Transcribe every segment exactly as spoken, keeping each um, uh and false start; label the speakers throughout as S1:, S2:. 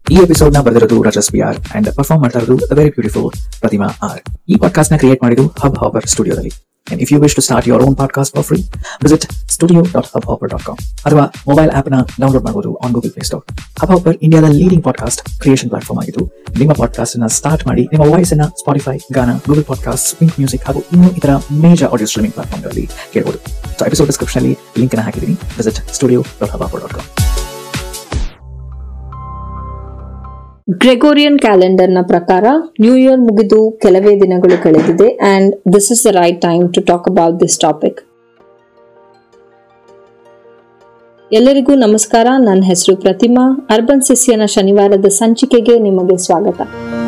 S1: ಈ ಎಪಿಸೋಡ್ ನ ಬರೆದಿರೋದು Rajas P R and perform ಮಾಡ್ತಾ ಇರೋದು the very beautiful Prathima R. ಈ ಪಾಡ್ಕಾಸ್ಟ್ ನ ಕ್ರಿಯೇಟ್ ಮಾಡಿದ್ದು ಹಬ್ ಹಾಪರ್ ಸ್ಟುಡಿಯೋದಲ್ಲಿ. And if you wish to start your own podcast for free, visit studio dot hub hopper dot com ಅಥವಾ mobile app ನ download ಮಾಡಬಹುದು on Google play store. Hub hopper ಇಂಡಿಯಾದ leading podcast creation platform ಆಗಿದ್ದು, ನಿಮ್ಮ podcast ಅನ್ನ start ಮಾಡಿ ನಿಮ್ಮ voice ಅನ್ನ Spotify, Gaana, Google podcast, swing music ಹಾಗೂ ಇನ್ನೂ ಇತರ ಮೇಜರ್ ಆಡಿಯೋ ಸ್ಟ್ರೀಮಿಂಗ್ ಪ್ಲಾಟ್ಫಾರ್ಮ್ ಗಳಲ್ಲಿ ಕೇಳಬಹುದು. ಸೊ ಎಪಿಸೋಡ್ ಡಿಸ್ಕ್ರಿಪ್ಷನ್ ಅಲ್ಲಿ ಲಿಂಕ್ ಅನ್ನು ಹಾಕಿದ್ದೀನಿ. Visit studio dot hub hopper dot com.
S2: Gregorian ಕ್ಯಾಲೆಂಡರ್ನ ಪ್ರಕಾರ ನ್ಯೂ ಇಯರ್ ಮುಗಿದು ಕೆಲವೇ ದಿನಗಳು ಕಳೆದಿದೆ and this is the right time to talk about this topic. ಎಲ್ಲರಿಗೂ ನಮಸ್ಕಾರ. ನನ್ನ ಹೆಸರು ಪ್ರತಿಮಾ. ಅರ್ಬನ್ ಸಿಸ್ಯನ ಶನಿವಾರದ ಸಂಚಿಕೆಗೆ ನಿಮಗೆ ಸ್ವಾಗತ.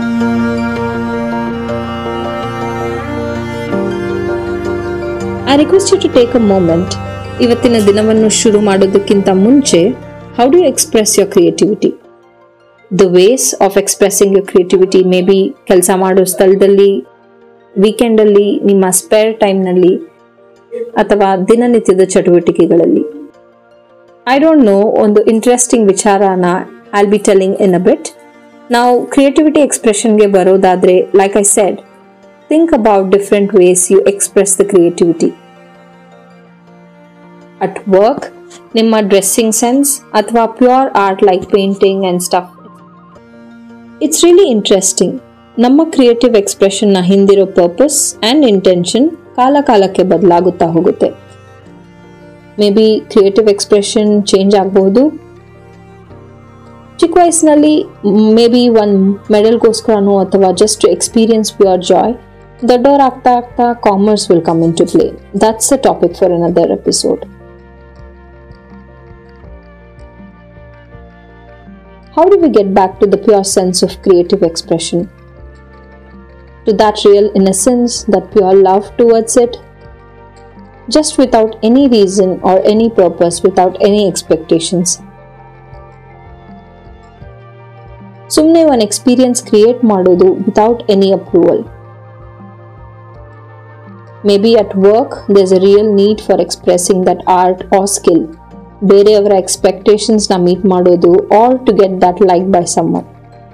S2: I request you to take a moment. ಇವತ್ತಿನ ದಿನವನ್ನು ಶುರು ಮಾಡೋದಕ್ಕಿಂತ ಮುಂಚೆ, how do you express your creativity? The ways of expressing your creativity may be ಕೆಲಸ ಮಾಡೋ ಸ್ಥಳದಲ್ಲಿ, ವೀಕೆಂಡಲ್ಲಿ, ನಿಮ್ಮ ಸ್ಪೇರ್ ಟೈಮ್ನಲ್ಲಿ ಅಥವಾ ದಿನನಿತ್ಯದ ಚಟುವಟಿಕೆಗಳಲ್ಲಿ. ಐ ಡೋಂಟ್ ನೋ, ಒಂದು ಇಂಟ್ರೆಸ್ಟಿಂಗ್ ವಿಚಾರನ I will be telling in a bit. ನಾವು ಕ್ರಿಯೇಟಿವಿಟಿ ಎಕ್ಸ್ಪ್ರೆಷನ್ಗೆ ಬರೋದಾದ್ರೆ, like I said, think about different ways you express the creativity. At work, ನಿಮ್ಮ ಡ್ರೆಸ್ಸಿಂಗ್ ಸೆನ್ಸ್ ಅಥವಾ pure art like painting and stuff. It's really interesting. ನಮ್ಮ creative ಎಕ್ಸ್ಪ್ರೆಷನ್ನ ಹಿಂದಿರೋ purpose and intention ಕಾಲ ಕಾಲಕ್ಕೆ ಬದಲಾಗುತ್ತಾ ಹೋಗುತ್ತೆ. Maybe creative expression change ಆಗಬಹುದು. ಚಿಕ್ಕ ವಯಸ್ಸಿನಲ್ಲಿ ಮೇ ಬಿ ಒನ್ ಮೆಡಲ್ಗೋಸ್ಕರನೋ ಅಥವಾ just to experience pure joy. ದೊಡ್ಡವ್ರು ಆಗ್ತಾ ಆಗ್ತಾ commerce will come in to play. That's a topic for another episode. How do we get back to the pure sense of creative expression? To that real innocence, that pure love towards it? Just without any reason or any purpose, without any expectations. Sumne one experience create ಮಾಡೋದು without any approval. Maybe at work, there's a real need for expressing that art or skill. ಬೇರೆಯವರ ಎಕ್ಸ್ಪೆಕ್ಟೇಷನ್ಸ್ನ meet ಮಾಡೋದು, or to get that like by someone.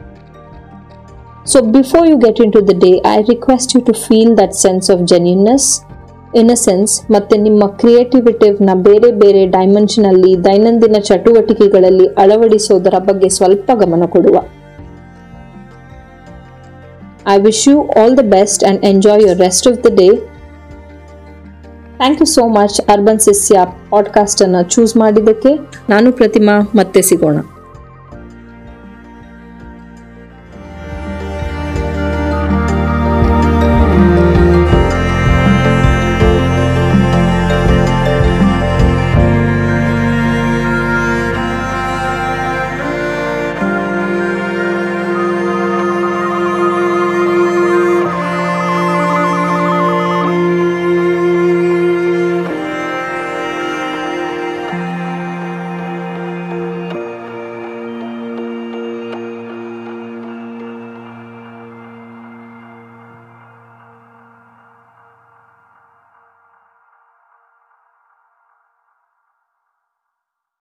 S2: So before you get in to the day, I request you to feel that sense of genuineness, innocence ಮತ್ತು ನಿಮ್ಮ ಕ್ರಿಯೇಟಿವಿಟಿವ್ನ ಬೇರೆ ಬೇರೆ dimensionally ದೈನಂದಿನ ಚಟುವಟಿಕೆಗಳಲ್ಲಿ ಅಳವಡಿಸೋದರ ಬಗ್ಗೆ ಸ್ವಲ್ಪ ಗಮನ ಕೊಡುವ. I wish you all the best and enjoy your rest of the day. Thank you so much urban Shishya podcast ಅನ್ನು ಚೂಸ್ ಮಾಡಿದ್ದಕ್ಕೆ. ನಾನು ಪ್ರತಿಮಾ, ಮತ್ತೆ ಸಿಗೋಣ.